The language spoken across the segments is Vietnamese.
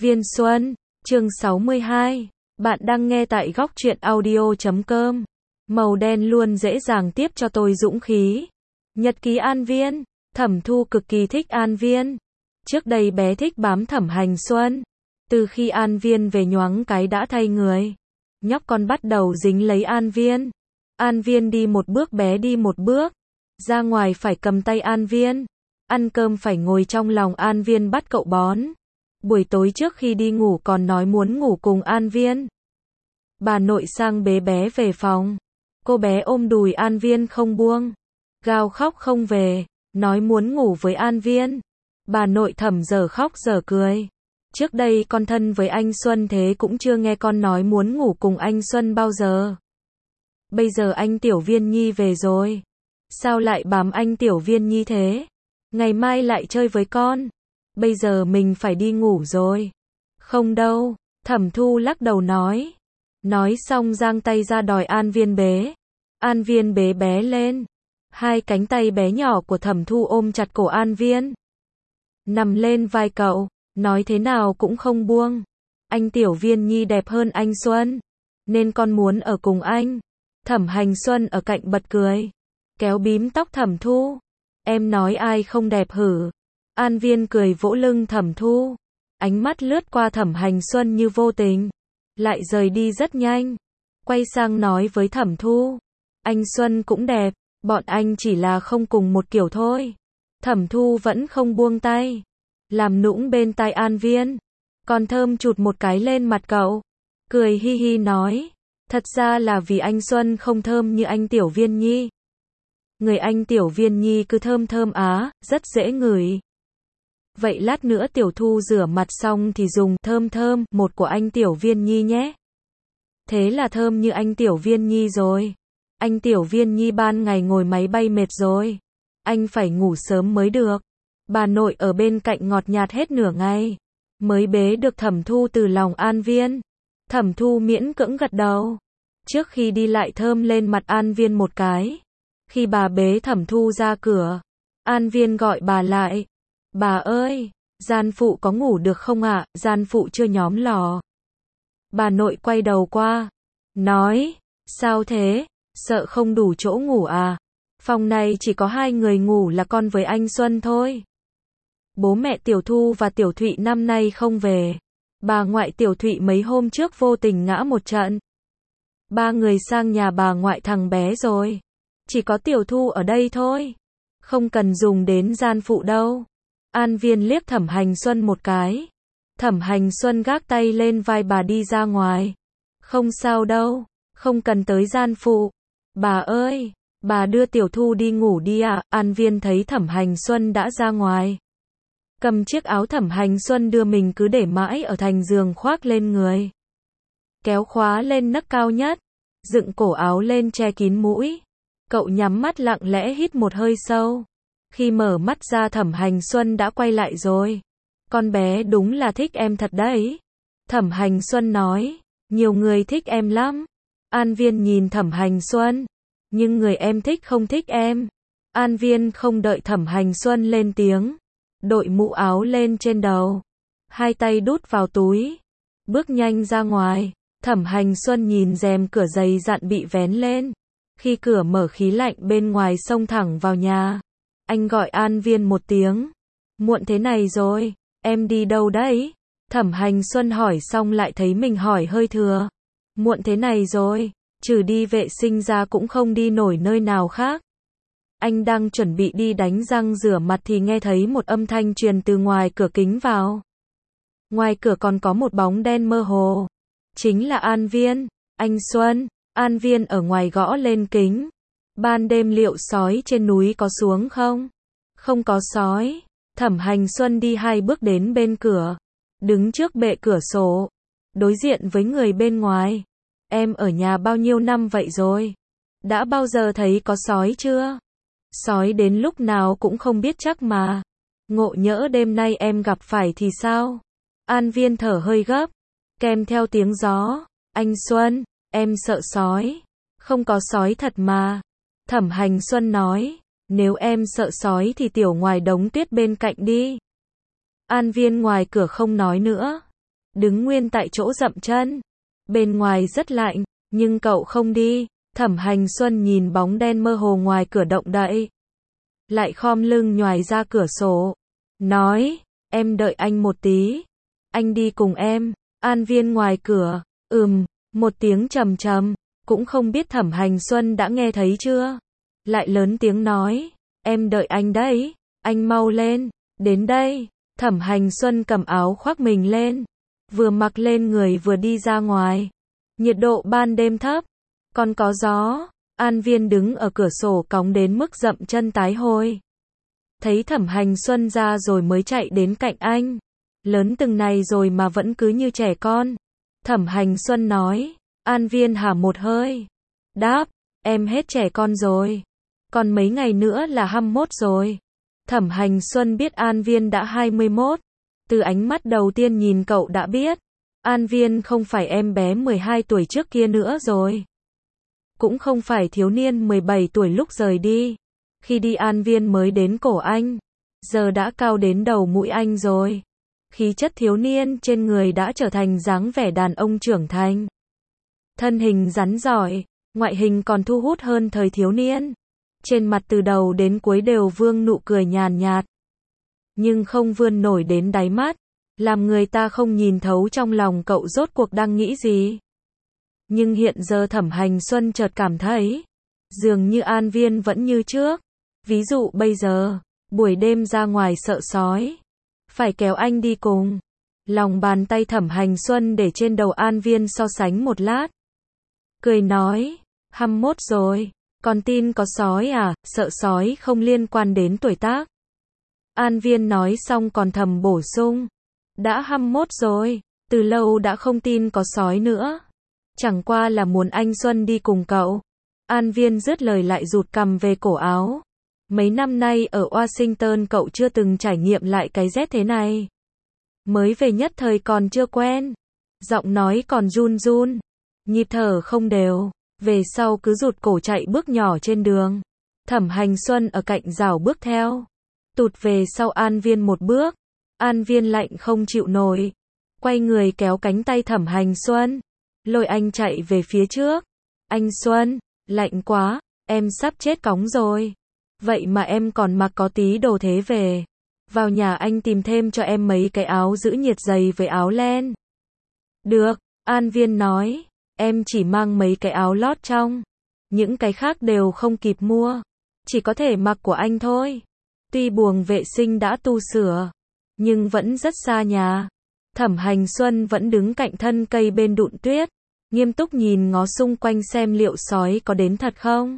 Viên Xuân, chương 62. Bạn đang nghe tại góc truyện audio.com. Màu đen luôn dễ dàng tiếp cho tôi dũng khí. Nhật ký An Viên. Thẩm Thu cực kỳ thích An Viên. Trước đây bé thích bám Thẩm Hành Xuân. Từ khi An Viên về nhoáng cái đã thay người. Nhóc con bắt đầu dính lấy An Viên. An Viên đi một bước bé đi một bước. Ra ngoài phải cầm tay An Viên. Ăn cơm phải ngồi trong lòng An Viên bắt cậu bón. Buổi tối trước khi đi ngủ còn nói muốn ngủ cùng An Viên. Bà nội sang bế bé về phòng. Cô bé ôm đùi An Viên không buông. Gào khóc không về, nói muốn ngủ với An Viên. Bà nội Thẩm giờ khóc giờ cười. Trước đây con thân với anh Xuân thế cũng chưa nghe con nói muốn ngủ cùng anh Xuân bao giờ. Bây giờ anh Tiểu Viên Nhi về rồi. Sao lại bám anh Tiểu Viên Nhi thế? Ngày mai lại chơi với con. Bây giờ mình phải đi ngủ rồi. Không đâu, Thẩm Thu lắc đầu nói. Nói xong giang tay ra đòi An Viên bế. An Viên bế bé lên. Hai cánh tay bé nhỏ của Thẩm Thu ôm chặt cổ An Viên. Nằm lên vai cậu, nói thế nào cũng không buông. Anh Tiểu Viên Nhi đẹp hơn anh Xuân, nên con muốn ở cùng anh. Thẩm Hành Xuân ở cạnh bật cười. Kéo bím tóc Thẩm Thu. Em nói ai không đẹp hử? An Viên cười vỗ lưng Thẩm Thu. Ánh mắt lướt qua Thẩm Hành Xuân như vô tình. Lại rời đi rất nhanh. Quay sang nói với Thẩm Thu. Anh Xuân cũng đẹp. Bọn anh chỉ là không cùng một kiểu thôi. Thẩm Thu vẫn không buông tay. Làm nũng bên tai An Viên. Còn thơm chụt một cái lên mặt cậu. Cười hi hi nói. Thật ra là vì anh Xuân không thơm như anh Tiểu Viên Nhi. Người anh Tiểu Viên Nhi cứ thơm thơm á, rất dễ ngửi. Vậy lát nữa Tiểu Thu rửa mặt xong thì dùng thơm thơm một của anh Tiểu Viên Nhi nhé. Thế là thơm như anh Tiểu Viên Nhi rồi. Anh Tiểu Viên Nhi ban ngày ngồi máy bay mệt rồi. Anh phải ngủ sớm mới được. Bà nội ở bên cạnh ngọt nhạt hết nửa ngày. Mới bế được Thẩm Thu từ lòng An Viên. Thẩm Thu miễn cưỡng gật đầu. Trước khi đi lại thơm lên mặt An Viên một cái. Khi bà bế Thẩm Thu ra cửa, An Viên gọi bà lại. Bà ơi, gian phụ có ngủ được không ạ? Gian phụ chưa nhóm lò. Bà nội quay đầu qua. Nói, sao thế? Sợ không đủ chỗ ngủ à? Phòng này chỉ có hai người ngủ là con với anh Xuân thôi. Bố mẹ Tiểu Thu và Tiểu Thụy năm nay không về. Bà ngoại Tiểu Thụy mấy hôm trước vô tình ngã một trận. Ba người sang nhà bà ngoại thằng bé rồi. Chỉ có Tiểu Thu ở đây thôi. Không cần dùng đến gian phụ đâu. An Viên liếc Thẩm Hành Xuân một cái. Thẩm Hành Xuân gác tay lên vai bà đi ra ngoài. Không sao đâu. Không cần tới gian phụ. Bà ơi, bà đưa Tiểu Thu đi ngủ đi ạ. An Viên thấy Thẩm Hành Xuân đã ra ngoài. Cầm chiếc áo Thẩm Hành Xuân đưa mình cứ để mãi ở thành giường khoác lên người. Kéo khóa lên nấc cao nhất. Dựng cổ áo lên che kín mũi. Cậu nhắm mắt lặng lẽ hít một hơi sâu. Khi mở mắt ra Thẩm Hành Xuân đã quay lại rồi. Con bé đúng là thích em thật đấy. Thẩm Hành Xuân nói. Nhiều người thích em lắm. An Viên nhìn Thẩm Hành Xuân. Nhưng người em thích không thích em. An Viên không đợi Thẩm Hành Xuân lên tiếng. Đội mũ áo lên trên đầu. Hai tay đút vào túi. Bước nhanh ra ngoài. Thẩm Hành Xuân nhìn rèm cửa dày dặn bị vén lên. Khi cửa mở khí lạnh bên ngoài xông thẳng vào nhà. Anh gọi An Viên một tiếng. Muộn thế này rồi, em đi đâu đấy? Thẩm Hành Xuân hỏi xong lại thấy mình hỏi hơi thừa. Muộn thế này rồi, trừ đi vệ sinh ra cũng không đi nổi nơi nào khác. Anh đang chuẩn bị đi đánh răng rửa mặt thì nghe thấy một âm thanh truyền từ ngoài cửa kính vào. Ngoài cửa còn có một bóng đen mơ hồ. Chính là An Viên. Anh Xuân. An Viên ở ngoài gõ lên kính. Ban đêm liệu sói trên núi có xuống không? Không có sói. Thẩm Hành Xuân đi hai bước đến bên cửa. Đứng trước bệ cửa sổ. Đối diện với người bên ngoài. Em ở nhà bao nhiêu năm vậy rồi? Đã bao giờ thấy có sói chưa? Sói đến lúc nào cũng không biết chắc mà. Ngộ nhỡ đêm nay em gặp phải thì sao? An Viên thở hơi gấp. Kèm theo tiếng gió. Anh Xuân, em sợ sói. Không có sói thật mà. Thẩm Hành Xuân nói. Nếu em sợ sói thì tiểu ngoài đống tuyết bên cạnh đi. An Viên ngoài cửa không nói nữa. đứng nguyên tại chỗ dậm chân. Bên ngoài rất lạnh, nhưng cậu không đi. Thẩm Hành Xuân nhìn bóng đen mơ hồ ngoài cửa động đậy. Lại khom lưng nhoài ra cửa sổ. Nói, em đợi anh một tí. Anh đi cùng em. An Viên ngoài cửa. Một tiếng trầm trầm. Cũng không biết Thẩm Hành Xuân đã nghe thấy chưa. Lại lớn tiếng nói. Em đợi anh đấy. Anh mau lên. Đến đây. Thẩm Hành Xuân cầm áo khoác mình lên. Vừa mặc lên người vừa đi ra ngoài. Nhiệt độ ban đêm thấp. Còn có gió. An Viên đứng ở cửa sổ cóng đến mức dậm chân tái hôi. Thấy Thẩm Hành Xuân ra rồi mới chạy đến cạnh anh. Lớn từng này rồi mà vẫn cứ như trẻ con. Thẩm Hành Xuân nói. An Viên hả một hơi. Đáp. Em hết trẻ con rồi. Còn mấy ngày nữa là 21 rồi. Thẩm Hành Xuân biết An Viên đã 21. Từ ánh mắt đầu tiên nhìn cậu đã biết. An Viên không phải em bé 12 tuổi trước kia nữa rồi. Cũng không phải thiếu niên 17 tuổi lúc rời đi. Khi đi An Viên mới đến cổ anh. Giờ đã cao đến đầu mũi anh rồi. Khí chất thiếu niên trên người đã trở thành dáng vẻ đàn ông trưởng thành. Thân hình rắn rỏi, ngoại hình còn thu hút hơn thời thiếu niên. Trên mặt từ đầu đến cuối đều vương nụ cười nhàn nhạt. Nhưng không vươn nổi đến đáy mắt. Làm người ta không nhìn thấu trong lòng cậu rốt cuộc đang nghĩ gì. Nhưng hiện giờ Thẩm Hành Xuân chợt cảm thấy. Dường như An Viên vẫn như trước. Ví dụ bây giờ, buổi đêm ra ngoài sợ sói. Phải kéo anh đi cùng. Lòng bàn tay Thẩm Hành Xuân để trên đầu An Viên so sánh một lát. Cười nói, 21 rồi, còn tin có sói à, sợ sói không liên quan đến tuổi tác. An Viên nói xong còn thầm bổ sung. Đã 21 rồi, từ lâu đã không tin có sói nữa. Chẳng qua là muốn anh Xuân đi cùng cậu. An Viên dứt lời lại rụt cằm về cổ áo. Mấy năm nay ở Washington cậu chưa từng trải nghiệm lại cái rét thế này. Mới về nhất thời còn chưa quen. Giọng nói còn run run. Nhịp thở không đều. Về sau cứ rụt cổ chạy bước nhỏ trên đường. Thẩm Hành Xuân ở cạnh rào bước theo. Tụt về sau An Viên một bước. An Viên lạnh không chịu nổi. Quay người kéo cánh tay Thẩm Hành Xuân. Lôi anh chạy về phía trước. Anh Xuân, lạnh quá, em sắp chết cóng rồi. Vậy mà em còn mặc có tí đồ thế về. Vào nhà anh tìm thêm cho em mấy cái áo giữ nhiệt dày với áo len. Được, An Viên nói. Em chỉ mang mấy cái áo lót trong. Những cái khác đều không kịp mua. Chỉ có thể mặc của anh thôi. Tuy buồng vệ sinh đã tu sửa. Nhưng vẫn rất xa nhà. Thẩm Hành Xuân vẫn đứng cạnh thân cây bên đụn tuyết. Nghiêm túc nhìn ngó xung quanh xem liệu sói có đến thật không.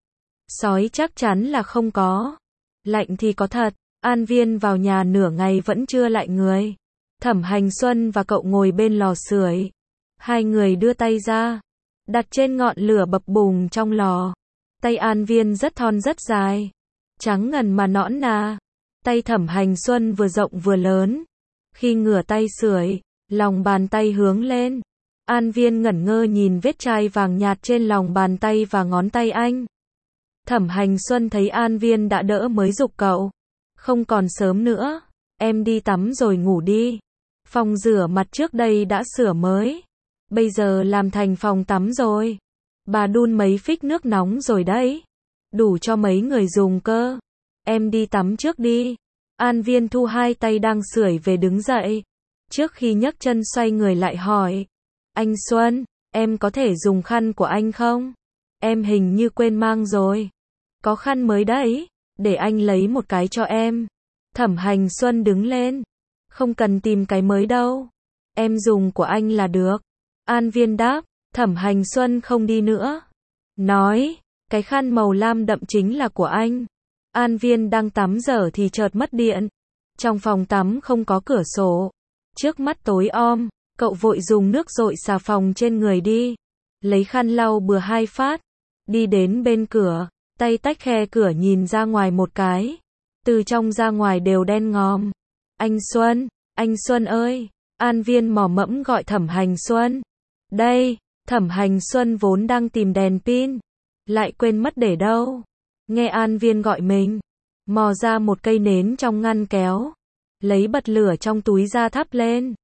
Sói chắc chắn là không có. Lạnh thì có thật. An Viên vào nhà nửa ngày vẫn chưa lại người. Thẩm Hành Xuân và cậu ngồi bên lò sưởi. Hai người đưa tay ra. Đặt trên ngọn lửa bập bùng trong lò. Tay An Viên rất thon rất dài. Trắng ngần mà nõn nà. Tay Thẩm Hành Xuân vừa rộng vừa lớn. Khi ngửa tay sưởi, lòng bàn tay hướng lên. An Viên ngẩn ngơ nhìn vết chai vàng nhạt trên lòng bàn tay và ngón tay anh. Thẩm Hành Xuân thấy An Viên đã đỡ mới giục cậu. Không còn sớm nữa. Em đi tắm rồi ngủ đi. Phòng rửa mặt trước đây đã sửa mới. Bây giờ làm thành phòng tắm rồi. Bà đun mấy phích nước nóng rồi đấy. Đủ cho mấy người dùng cơ. Em đi tắm trước đi. An Viên thu hai tay đang sưởi về đứng dậy. Trước khi nhấc chân xoay người lại hỏi. Anh Xuân, em có thể dùng khăn của anh không? Em hình như quên mang rồi. Có khăn mới đấy. Để anh lấy một cái cho em. Thẩm Hành Xuân đứng lên. Không cần tìm cái mới đâu. Em dùng của anh là được. An Viên đáp. Thẩm Hành Xuân không đi nữa. Nói, cái khăn màu lam đậm chính là của anh. An Viên đang tắm dở thì chợt mất điện. Trong phòng tắm không có cửa sổ. Trước mắt tối om, cậu vội dùng nước dội xà phòng trên người đi. Lấy khăn lau bừa hai phát. Đi đến bên cửa, tay tách khe cửa nhìn ra ngoài một cái. Từ trong ra ngoài đều đen ngòm. Anh Xuân ơi. An Viên mò mẫm gọi Thẩm Hành Xuân. Đây, Thẩm Hành Xuân vốn đang tìm đèn pin. Lại quên mất để đâu. Nghe An Viên gọi mình. Mò ra một cây nến trong ngăn kéo. Lấy bật lửa trong túi ra thắp lên.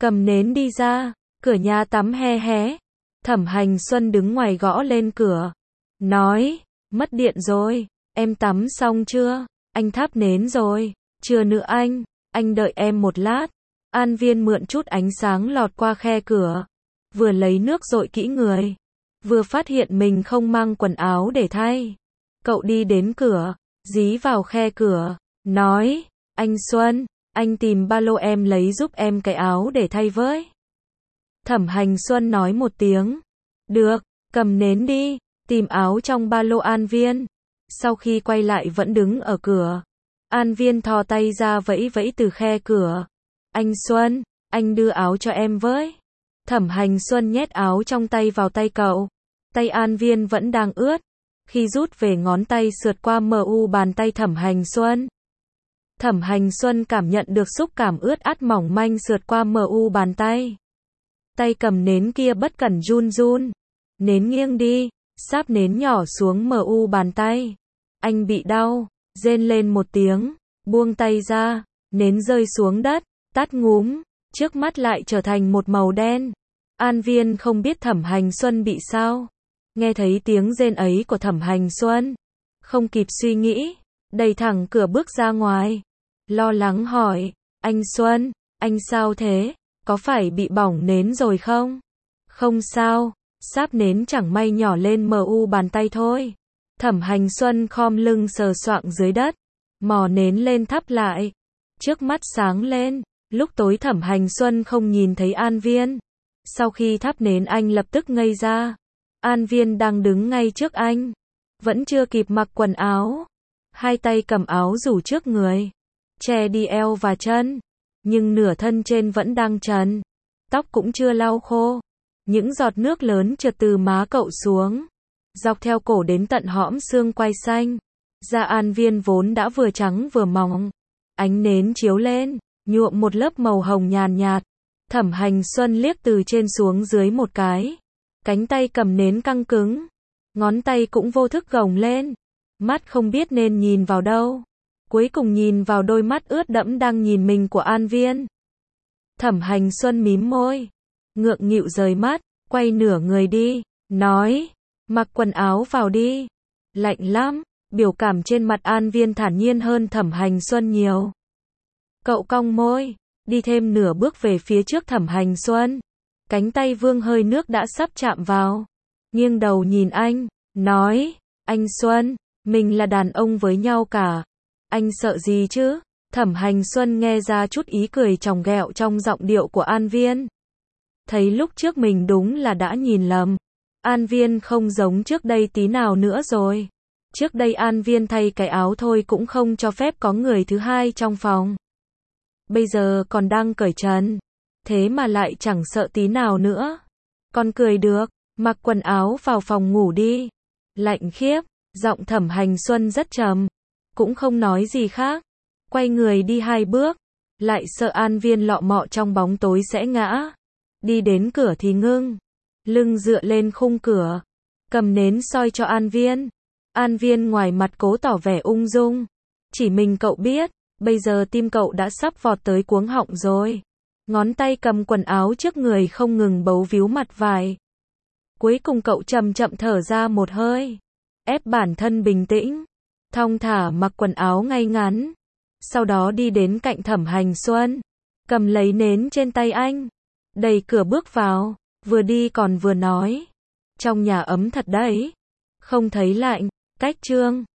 cầm nến đi ra, cửa nhà tắm hé hé. Thẩm Hành Xuân đứng ngoài gõ lên cửa, nói, mất điện rồi, em tắm xong chưa? Anh thắp nến rồi, chưa nữa anh đợi em một lát. An Viên mượn chút ánh sáng lọt qua khe cửa, vừa lấy nước dội kỹ người, vừa phát hiện mình không mang quần áo để thay. Cậu đi đến cửa, dí vào khe cửa, nói, anh Xuân, anh tìm ba lô em lấy giúp em cái áo để thay với. Thẩm Hành Xuân nói một tiếng, được, cầm nến đi, tìm áo trong ba lô An Viên. Sau khi quay lại vẫn đứng ở cửa, An Viên thò tay ra vẫy vẫy từ khe cửa. Anh Xuân, anh đưa áo cho em với. Thẩm Hành Xuân nhét áo trong tay vào tay cậu. Tay An Viên vẫn đang ướt. Khi rút về ngón tay sượt qua mu bàn tay Thẩm Hành Xuân. Thẩm Hành Xuân cảm nhận được xúc cảm ướt át mỏng manh sượt qua mu bàn tay. Tay cầm nến kia bất cẩn run run. Nến nghiêng đi, sáp nến nhỏ xuống mu bàn tay. Anh bị đau, rên lên một tiếng, buông tay ra, nến rơi xuống đất, tắt ngúm, trước mắt lại trở thành một màu đen. An Viên không biết Thẩm Hành Xuân bị sao. Nghe thấy tiếng rên ấy của Thẩm Hành Xuân, không kịp suy nghĩ, đẩy thẳng cửa bước ra ngoài. Lo lắng hỏi, anh Xuân, anh sao thế? Có phải bị bỏng nến rồi không? Không sao, sáp nến chẳng may nhỏ lên mu bàn tay thôi. Thẩm Hành Xuân khom lưng sờ soạng dưới đất, mò nến lên thắp lại. Trước mắt sáng lên, lúc tối Thẩm Hành Xuân không nhìn thấy An Viên. Sau khi thắp nến anh lập tức ngây ra. An Viên đang đứng ngay trước anh, vẫn chưa kịp mặc quần áo. Hai tay cầm áo rủ trước người, che đi eo và chân, nhưng nửa thân trên vẫn đang trần. Tóc cũng chưa lau khô. Những giọt nước lớn trượt từ má cậu xuống, dọc theo cổ đến tận hõm xương quai xanh. Da An Viên vốn đã vừa trắng vừa mỏng. Ánh nến chiếu lên, nhuộm một lớp màu hồng nhàn nhạt. Thẩm Hành Xuân liếc từ trên xuống dưới một cái. Cánh tay cầm nến căng cứng. Ngón tay cũng vô thức gồng lên. Mắt không biết nên nhìn vào đâu. Cuối cùng nhìn vào đôi mắt ướt đẫm đang nhìn mình của An Viên. Thẩm Hành Xuân mím môi, ngượng nghịu rời mắt, quay nửa người đi, nói, mặc quần áo vào đi. Lạnh lắm, biểu cảm trên mặt An Viên thản nhiên hơn Thẩm Hành Xuân nhiều. Cậu cong môi, đi thêm nửa bước về phía trước Thẩm Hành Xuân. Cánh tay vương hơi nước đã sắp chạm vào. Nghiêng đầu nhìn anh, nói, anh Xuân, mình là đàn ông với nhau cả. Anh sợ gì chứ? Thẩm Hành Xuân nghe ra chút ý cười chòng ghẹo trong giọng điệu của An Viên. Thấy lúc trước mình đúng là đã nhìn lầm. An Viên không giống trước đây tí nào nữa rồi. Trước đây An Viên thay cái áo thôi cũng không cho phép có người thứ hai trong phòng. Bây giờ còn đang cởi trần, thế mà lại chẳng sợ tí nào nữa. Còn cười được, mặc quần áo vào phòng ngủ đi. Lạnh khiếp, giọng Thẩm Hành Xuân rất trầm, cũng không nói gì khác. Quay người đi hai bước, lại sợ An Viên lọ mọ trong bóng tối sẽ ngã. Đi đến cửa thì ngưng, lưng dựa lên khung cửa, cầm nến soi cho An Viên. An Viên ngoài mặt cố tỏ vẻ ung dung. Chỉ mình cậu biết, bây giờ tim cậu đã sắp vọt tới cuống họng rồi. Ngón tay cầm quần áo trước người không ngừng bấu víu mặt vải. Cuối cùng cậu chậm chậm thở ra một hơi, ép bản thân bình tĩnh, thong thả mặc quần áo ngay ngắn. Sau đó đi đến cạnh Thẩm Hành Xuân, cầm lấy nến trên tay anh, đẩy cửa bước vào, vừa đi còn vừa nói, trong nhà ấm thật đấy, không thấy lạnh. Cách chương